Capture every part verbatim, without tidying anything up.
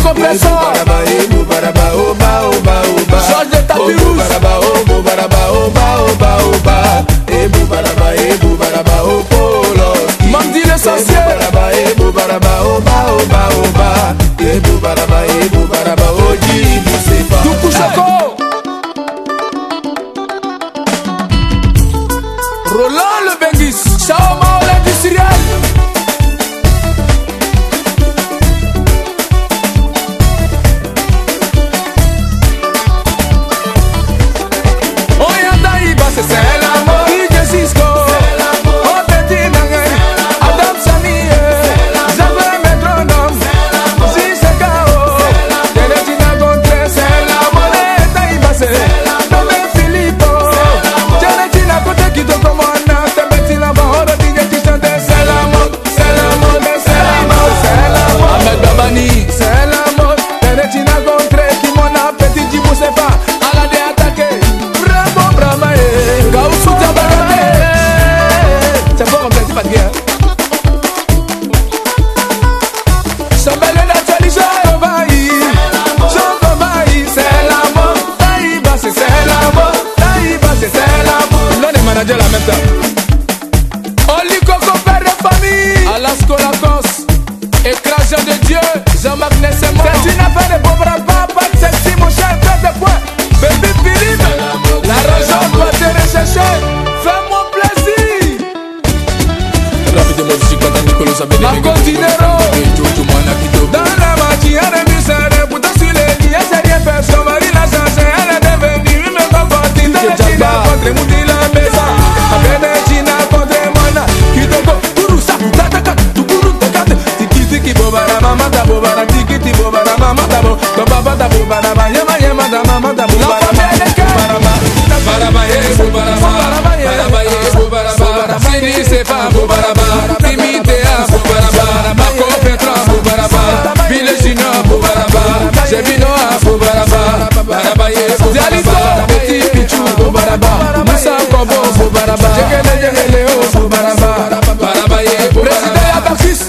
compresseur. Georges de tapis rouge. Mamdi l'essentiel. Doukou Choco. Roland le Bengis. Chaoma l'industriel. C'est l'amour, D J Cisco, oh petit nangai, Adam Samiye, Zafé métronome, si c'est K O, Télétina contre, c'est l'amour, et Taïbassé, Tomé Filippo, Télétina contre qui te commande, Télétina Bahoro, D J Chante, c'est l'amour, c'est l'amour, c'est l'amour, c'est l'amour, Ahmed Dabani, c'est l'amour, Télétina contre qui mon appétit, Djibou c'est pas, à la déattaquer. La même temps. Oli Coco père de famille. Alasco Lacoste, écraseur de Dieu. Jean-Marc Nessemo. C'est une affaire de pauvre papa. Sexy mon cher, fais des points. Baby Philippe, la raison doit te rechercher. Fais-moi plaisir. Rapide musique, quand Nicolas savait des Marco Dinero. Dans la matière de misère, pour t'en sur les liens, c'est rien fait. Son mari l'a changé, elle est devenue une comportine. Dans le China, contre Moudi la maison. C'est pas Boubaraba, Timité à Boubaraba, Marco Petra Boubaraba, Ville Junior Boubaraba, Jebino à Boubaraba, Barabaye Boubaraba, Petit Pichou Boubaraba, Moussa Kobo Boubaraba, Jekele Jekele O Boubaraba, Barabaye Boubaraba. Président Abaxis.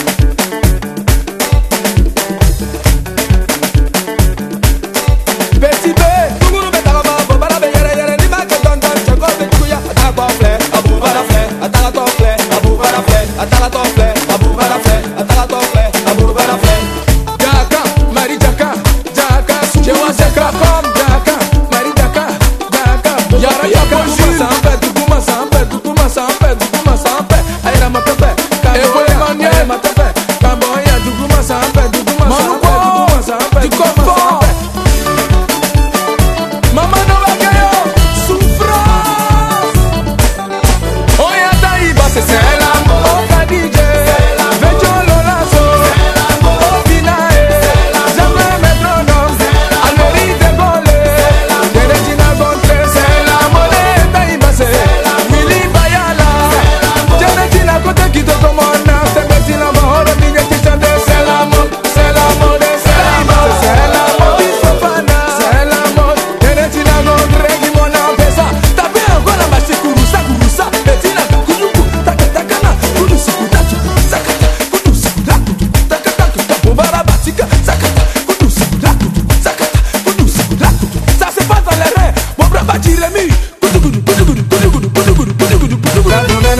Petit B, Tougoulou Betaraba, Boubaraba Yere Yere, Nima Ketonton, Choko Betuya, Atako Flé, Aboubara Flé, Atako Flé, Aboubara Flé, Atako Flé, Aboubara Flé, Atako Flé, Aboubara Flé. Jaka, Marie Jaka, Jaka, Jewa Jaka, Jaka, Marie Jaka, Jaka, Yara Yaka, Sampe, Toukouma Sampe, Toukouma Sampe, Toukouma Sampe, Aïra Matepe, Ebo Emmanuel, Matepe, Kamboya, Toukouma Sampe, Toukouma Sampe, Toukouma Sampe, du confort. Maman Novagayo, souffrance. Oya Taïba, c'est l'amour. Oka D J, Vejo Lolaso, Obinae, Jamais métronome, Almeri de Gole, Télétina Gontre, c'est l'amour. Taïba, c'est Willy Bayala, Télétina Côté qui te commande, Télétina Bahoro, D J Chante, c'est l'amour, c'est l'amour, c'est l'amour, c'est l'amour, c'est l'amour, Télétina Gontre qui m'en a fait ça. T'as bien encore la machine Kouroussa, Kouroussa, Télétina Kouroukou, Takatakana, Kouroussou, Tatu, Sakata, Kouroussou, Tatu, Takata, Boubara Batika, Sakata, Kouroussou, Tatu, Sakata, Kouroussou, Tatu. Ça se passe dans les reins, Boubara Batiremi, Kouroukoudou, Kouroukoudou, Kouroukoudou, Kouroukoudou, Kouroukoudou, Kouroukoudou.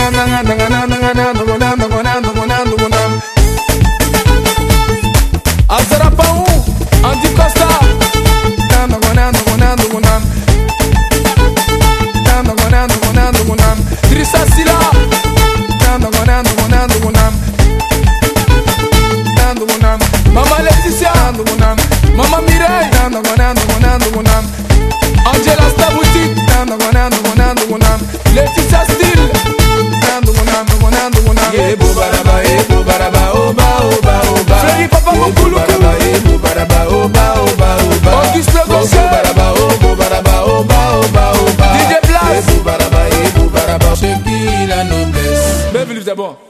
Azarapaou, Andy Costa, Trissa Sila, Maman Laetitia, Maman Mireille, Angela Staboutique, Laetitia Style. Yeah, Boubaraba, eh, Boubaraba, Oba, Oba, Oba. Freddy Papa Mokouloukou, Boubaraba, eh, Boubaraba, Oba, Oba, Oba. Auguste Le Gosset, Boubaraba, oh, Boubaraba, Oba, Oba, Oba. D J Blas, Eh, Boubaraba, eh, Boubaraba. C'est qui la noblesse? bienvenue d'abord.